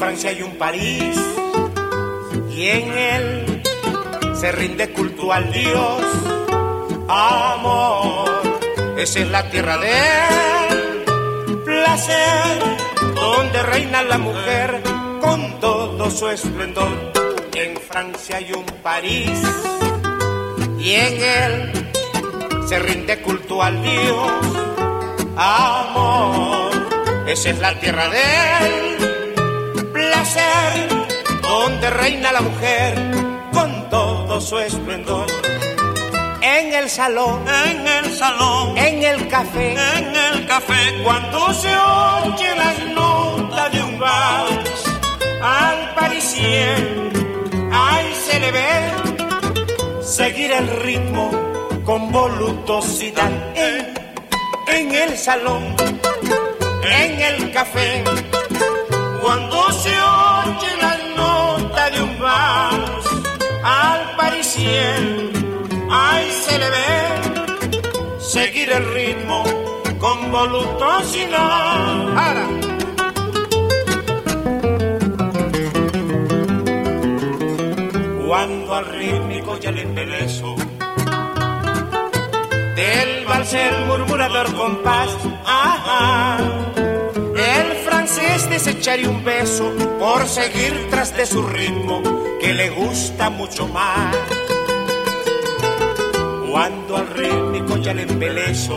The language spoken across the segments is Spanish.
Francia y un París, y en él se rinde culto al Dios amor. Esa es la tierra del placer, donde reina la mujer con todo su esplendor. En Francia hay un París, y en él se rinde culto al Dios amor. Esa es la tierra del placer, donde reina la mujer con todo su esplendor. En el salón, en el café, cuando se oye las notas de un vals, al parisien, ahí se le ve seguir el ritmo con voluptuosidad. En el salón, en el café, cuando se oye las notas de un vals, al parisien, ahí se le ve seguir el ritmo con voluptuosidad. Ahora. Cuando al rítmico y al embeleso del vals el murmurador compás, ajá, el francés desecharía un beso por seguir tras de su ritmo que le gusta mucho más. Cuando al rítmico y al embeleso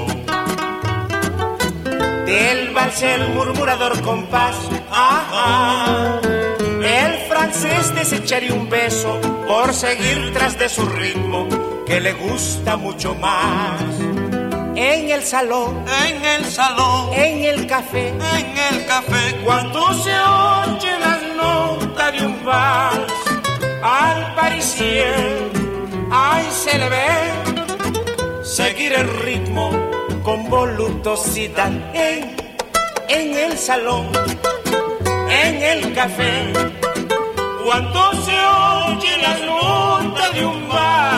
del vals el murmurador compás, ajá, el francés desecharía un beso por seguir tras de su ritmo que le gusta mucho más. En el salón, en el café, cuando se oye las notas de un vals, al parisien, ahí se le ve seguir el ritmo con voluptuosidad. En el salón, en el café, cuando se oye las notas de un vals,